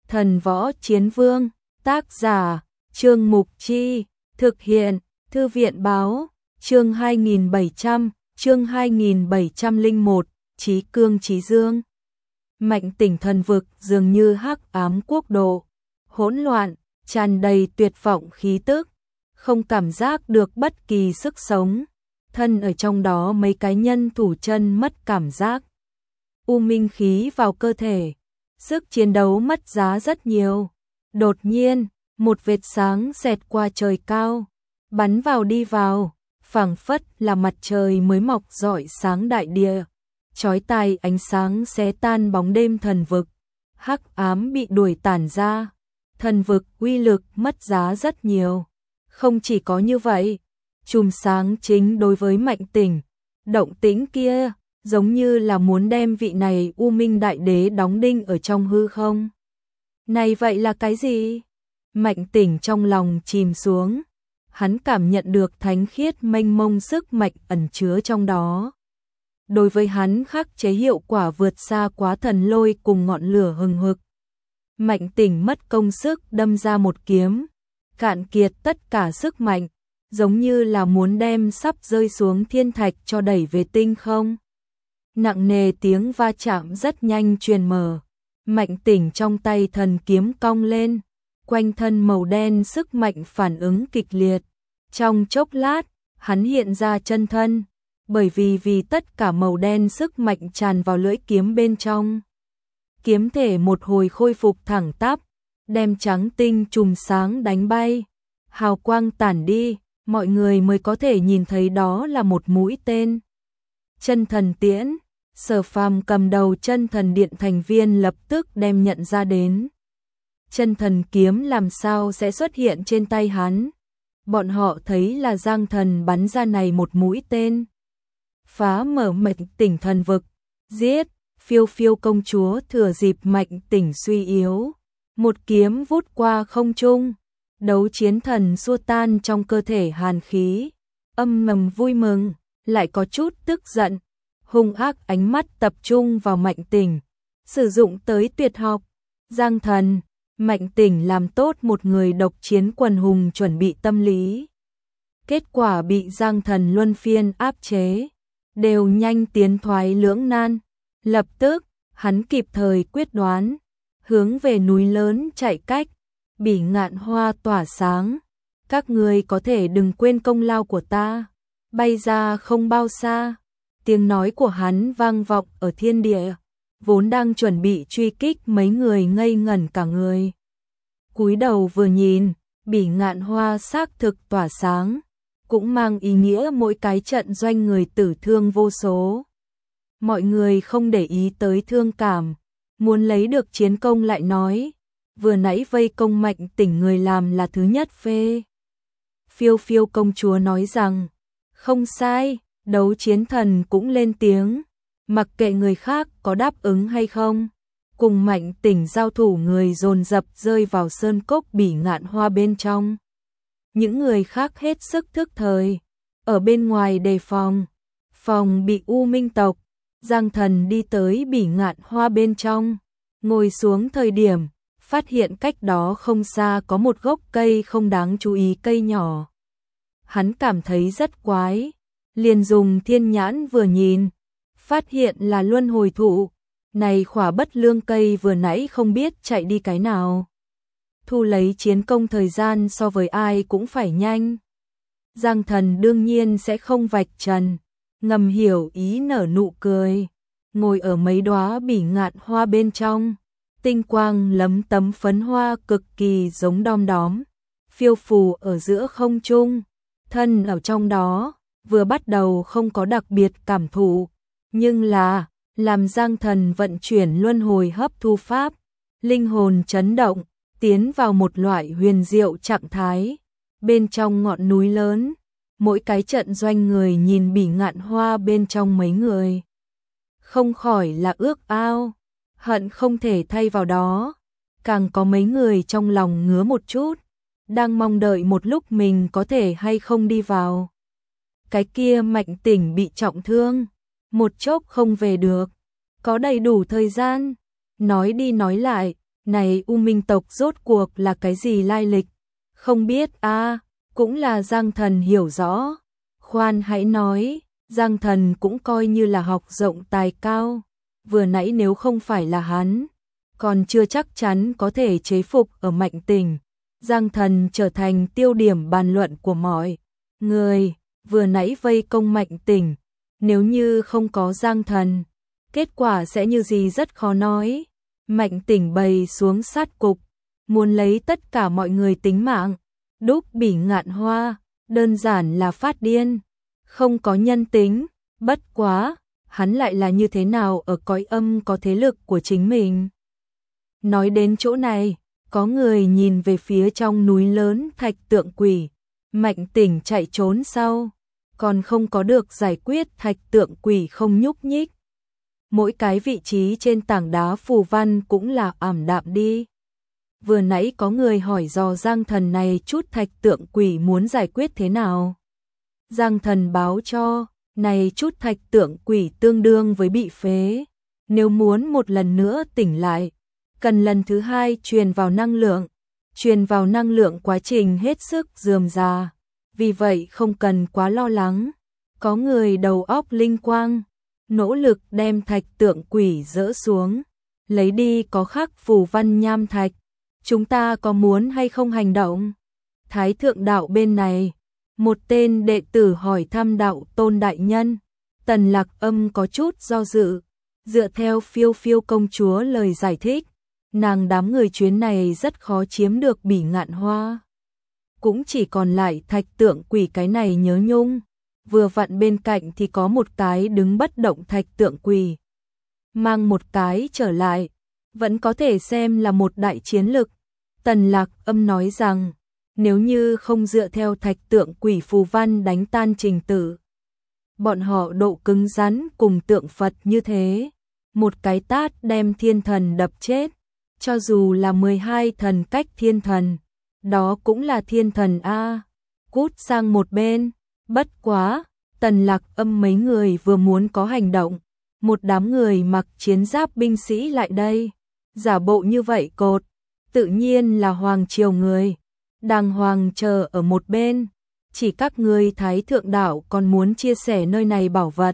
Thần Võ Chiến Vương, tác giả, Trương Mục Chi, thực hiện, Thư viện Báo, chương 2701, Chí Cương Chí Dương. Mạnh Tỉnh thần vực dường như hắc ám quốc độ, hỗn loạn, tràn đầy tuyệt vọng khí tức, không cảm giác được bất kỳ sức sống. Thân ở trong đó mấy cái nhân thủ chân mất cảm giác. U minh khí vào cơ thể, sức chiến đấu mất giá rất nhiều. Đột nhiên, một vệt sáng xẹt qua trời cao, bắn vào đi vào, phảng phất là mặt trời mới mọc rọi sáng đại địa. Chói tai ánh sáng xé tan bóng đêm thần vực, hắc ám bị đuổi tản ra, thần vực uy lực mất giá rất nhiều. Không chỉ có như vậy, chùm sáng chính đối với Mạnh Tỉnh, động tĩnh kia giống như là muốn đem vị này U Minh Đại Đế đóng đinh ở trong hư không. Này vậy là cái gì? Mạnh Tỉnh trong lòng chìm xuống, hắn cảm nhận được thánh khiết mênh mông sức mạnh ẩn chứa trong đó. Đối với hắn khắc chế hiệu quả vượt xa quá thần lôi cùng ngọn lửa hừng hực. Mạnh Tỉnh mất công sức đâm ra một kiếm, cạn kiệt tất cả sức mạnh, giống như là muốn đem sắp rơi xuống thiên thạch cho đẩy về tinh không. Nặng nề tiếng va chạm rất nhanh truyền mở, Mạnh Tỉnh trong tay thần kiếm cong lên, quanh thân màu đen sức mạnh phản ứng kịch liệt. Trong chốc lát, hắn hiện ra chân thân, bởi vì tất cả màu đen sức mạnh tràn vào lưỡi kiếm bên trong. Kiếm thể một hồi khôi phục thẳng tắp, đem trắng tinh chùm sáng đánh bay, hào quang tản đi, mọi người mới có thể nhìn thấy đó là một mũi tên. Chân thần tiễn, Sở Phàm cầm đầu chân thần điện thành viên lập tức đem nhận ra đến. Chân thần kiếm làm sao sẽ xuất hiện trên tay hắn? Bọn họ thấy là Giang Thần bắn ra này một mũi tên, phá mở Mạnh Tỉnh thần vực, giết. Phiêu Phiêu công chúa thừa dịp Mạnh Tỉnh suy yếu, một kiếm vút qua không trung, đấu chiến thần xua tan trong cơ thể hàn khí, âm mầm vui mừng, lại có chút tức giận, hung ác ánh mắt tập trung vào Mạnh Tỉnh, sử dụng tới tuyệt học. Giang Thần, Mạnh Tỉnh làm tốt một người độc chiến quần hùng chuẩn bị tâm lý. Kết quả bị Giang Thần luân phiên áp chế, đều nhanh tiến thoái lưỡng nan. Lập tức, hắn kịp thời quyết đoán, hướng về núi lớn chạy cách. Bỉ Ngạn Hoa tỏa sáng, các ngươi có thể đừng quên công lao của ta. Bay ra không bao xa, tiếng nói của hắn vang vọng ở thiên địa, vốn đang chuẩn bị truy kích mấy người ngây ngẩn cả người. Cúi đầu vừa nhìn, Bỉ Ngạn Hoa xác thực tỏa sáng, cũng mang ý nghĩa mỗi cái trận doanh người tử thương vô số. Mọi người không để ý tới thương cảm, muốn lấy được chiến công lại nói, vừa nãy vây công Mạnh Tỉnh người làm là thứ nhất phê. Phiêu Phiêu công chúa nói rằng, không sai, đấu chiến thần cũng lên tiếng, mặc kệ người khác có đáp ứng hay không. Cùng Mạnh Tỉnh giao thủ người dồn dập rơi vào sơn cốc Bỉ Ngạn Hoa bên trong. Những người khác hết sức thức thời, ở bên ngoài đề phòng, phòng bị U Minh tộc. Giang Thần đi tới Bỉ Ngạn Hoa bên trong, ngồi xuống thời điểm, phát hiện cách đó không xa có một gốc cây không đáng chú ý cây nhỏ. Hắn cảm thấy rất quái, liền dùng thiên nhãn vừa nhìn, phát hiện là luân hồi thụ, này khỏa bất lương cây vừa nãy không biết chạy đi cái nào. Thu lấy chiến công thời gian so với ai cũng phải nhanh. Giang Thần đương nhiên sẽ không vạch trần, ngầm hiểu ý nở nụ cười, ngồi ở mấy đóa Bỉ Ngạn Hoa bên trong, tinh quang lấm tấm phấn hoa cực kỳ giống đom đóm, phiêu phù ở giữa không trung, thân ở trong đó, vừa bắt đầu không có đặc biệt cảm thụ, nhưng là, làm Giang Thần vận chuyển luân hồi hấp thu pháp, linh hồn chấn động, tiến vào một loại huyền diệu trạng thái, bên trong ngọn núi lớn. Mỗi cái trận doanh người nhìn Bỉ Ngạn Hoa bên trong mấy người, không khỏi là ước ao, hận không thể thay vào đó. Càng có mấy người trong lòng ngứa một chút, đang mong đợi một lúc mình có thể hay không đi vào. Cái kia Mạnh Tỉnh bị trọng thương, một chốc không về được, có đầy đủ thời gian. Nói đi nói lại, Này U Minh tộc rốt cuộc là cái gì lai lịch? Không biết a, cũng là Giang Thần hiểu rõ. Khoan hãy nói, Giang Thần cũng coi như là học rộng tài cao. Vừa nãy nếu không phải là hắn, còn chưa chắc chắn có thể chế phục ở Mạnh Tỉnh. Giang Thần trở thành tiêu điểm bàn luận của mọi người. Vừa nãy vây công Mạnh Tỉnh, nếu như không có Giang Thần, kết quả sẽ như gì rất khó nói. Mạnh Tỉnh bày xuống sát cục, muốn lấy tất cả mọi người tính mạng. Đúc Bỉ Ngạn Hoa, đơn giản là phát điên, không có nhân tính. Bất quá, hắn lại là như thế nào ở cõi âm có thế lực của chính mình. Nói đến chỗ này, có người nhìn về phía trong núi lớn Thạch Tượng Quỷ. Mạnh Tỉnh chạy trốn sau, còn không có được giải quyết Thạch Tượng Quỷ không nhúc nhích. Mỗi cái vị trí trên tảng đá phù văn cũng là ảm đạm đi. Vừa nãy có người hỏi dò Giang Thần này chút Thạch Tượng Quỷ muốn giải quyết thế nào. Giang Thần báo cho, này chút Thạch Tượng Quỷ tương đương với bị phế. Nếu muốn một lần nữa tỉnh lại, cần lần thứ hai truyền vào năng lượng. Truyền vào năng lượng quá trình hết sức rườm rà, vì vậy không cần quá lo lắng. Có người đầu óc linh quang, nỗ lực đem Thạch Tượng Quỷ dỡ xuống, lấy đi có khắc phù văn nham thạch. Chúng ta có muốn hay không hành động? Thái thượng đạo bên này, một tên đệ tử hỏi thăm đạo tôn đại nhân. Tần Lạc Âm có chút do dự, dựa theo Phiêu Phiêu công chúa lời giải thích, nàng đám người chuyến này rất khó chiếm được Bỉ Ngạn Hoa. Cũng chỉ còn lại Thạch Tượng Quỷ cái này nhớ nhung. Vừa vặn bên cạnh thì có một cái đứng bất động Thạch Tượng Quỷ. Mang một cái trở lại, vẫn có thể xem là một đại chiến lực. Tần Lạc Âm nói rằng, nếu như không dựa theo Thạch Tượng Quỷ phù văn đánh tan trình tự, bọn họ độ cứng rắn cùng tượng Phật như thế, một cái tát đem thiên thần đập chết. Cho dù là 12 thần cách thiên thần, đó cũng là thiên thần a. Cút sang một bên. Bất quá, Tần Lạc Âm mấy người vừa muốn có hành động, một đám người mặc chiến giáp binh sĩ lại đây, giả bộ như vậy cột, tự nhiên là hoàng triều người, đàng hoàng chờ ở một bên, chỉ các ngươi Thái thượng đạo còn muốn chia sẻ nơi này bảo vật.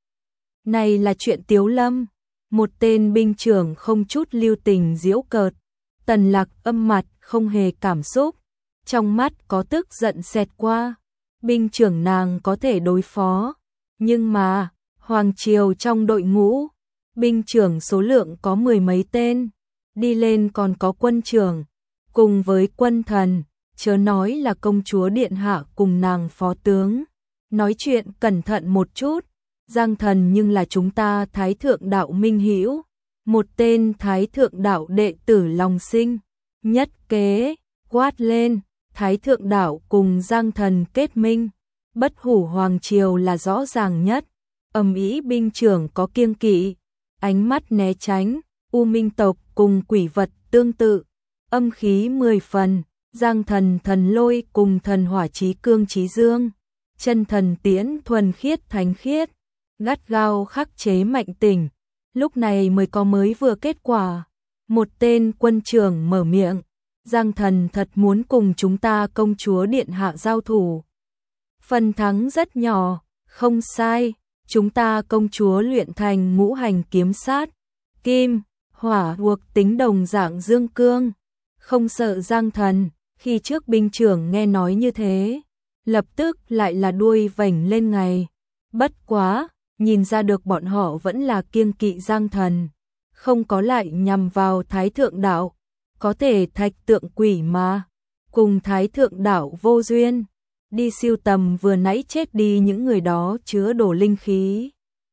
Này là chuyện Tiếu Lâm, một tên binh trưởng không chút lưu tình giễu cợt. Tần Lạc Âm mặt không hề cảm xúc, trong mắt có tức giận xẹt qua. Binh trưởng nàng có thể đối phó, nhưng mà, hoàng triều trong đội ngũ, binh trưởng số lượng có 10 mấy tên, đi lên còn có quân trưởng, cùng với quân thần, chớ nói là công chúa điện hạ cùng nàng phó tướng. Nói chuyện cẩn thận một chút, Giang Thần nhưng là chúng ta Thái thượng đạo minh hữu, một tên Thái thượng đạo đệ tử lòng sinh, nhất kế, quát lên. Thái thượng đạo cùng Giang Thần kết minh, bất hủ hoàng triều là rõ ràng nhất. Ầm ĩ binh trưởng có kiêng kỵ, ánh mắt né tránh. U Minh tộc cùng quỷ vật tương tự, âm khí 10 phần. Giang Thần thần lôi cùng thần hỏa chí cương chí dương, chân thần tiễn thuần khiết thánh khiết, gắt gao khắc chế Mạnh Tỉnh. Lúc này mới vừa kết quả. Một tên quân trưởng mở miệng. Giang Thần thật muốn cùng chúng ta công chúa điện hạ giao thủ. Phần thắng rất nhỏ, không sai, chúng ta công chúa luyện thành ngũ hành kiếm sát, kim, hỏa thuộc tính đồng dạng dương cương, không sợ Giang Thần. Khi trước binh trưởng nghe nói như thế, lập tức lại là đuôi vểnh lên ngày. Bất quá, nhìn ra được bọn họ vẫn là kiêng kỵ Giang Thần, không có lại nhằm vào Thái thượng đạo. Có thể Thạch Tượng Quỷ mà, cùng Thái thượng đạo vô duyên, đi siêu tầm vừa nãy chết đi những người đó chứa đổ linh khí.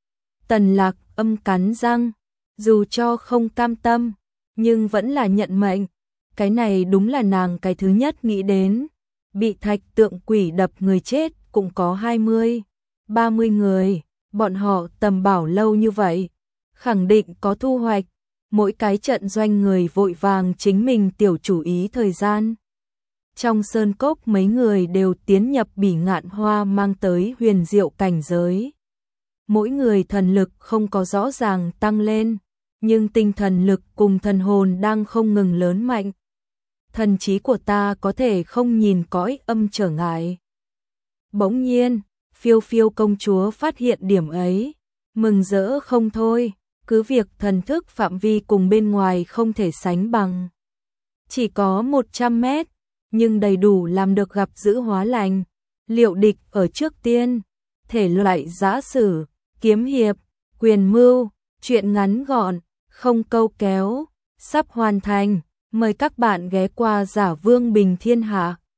Tần Lạc Âm cắn răng, dù cho không cam tâm, nhưng vẫn là nhận mệnh. Cái này đúng là nàng cái thứ nhất nghĩ đến. Bị Thạch Tượng Quỷ đập người chết cũng có 20, 30 người, bọn họ tầm bảo lâu như vậy, khẳng định có thu hoạch. Mỗi cái trận doanh người vội vàng chính mình tiểu chủ ý thời gian. Trong sơn cốc mấy người đều tiến nhập Bỉ Ngạn Hoa mang tới huyền diệu cảnh giới. Mỗi người thần lực không có rõ ràng tăng lên, nhưng tinh thần lực cùng thần hồn đang không ngừng lớn mạnh. Thần trí của ta có thể không nhìn cõi âm trở ngại. Bỗng nhiên, Phiêu Phiêu công chúa phát hiện điểm ấy, mừng rỡ không thôi, cứ việc thần thức phạm vi cùng bên ngoài không thể sánh bằng. Chỉ có 100 mét, nhưng đầy đủ làm được gặp giữ hóa lành, liệu địch ở trước tiên, thể loại giã sử, kiếm hiệp, quyền mưu, truyện ngắn gọn, không câu kéo, sắp hoàn thành, mời các bạn ghé qua Giả Vương Bình Thiên Hạ.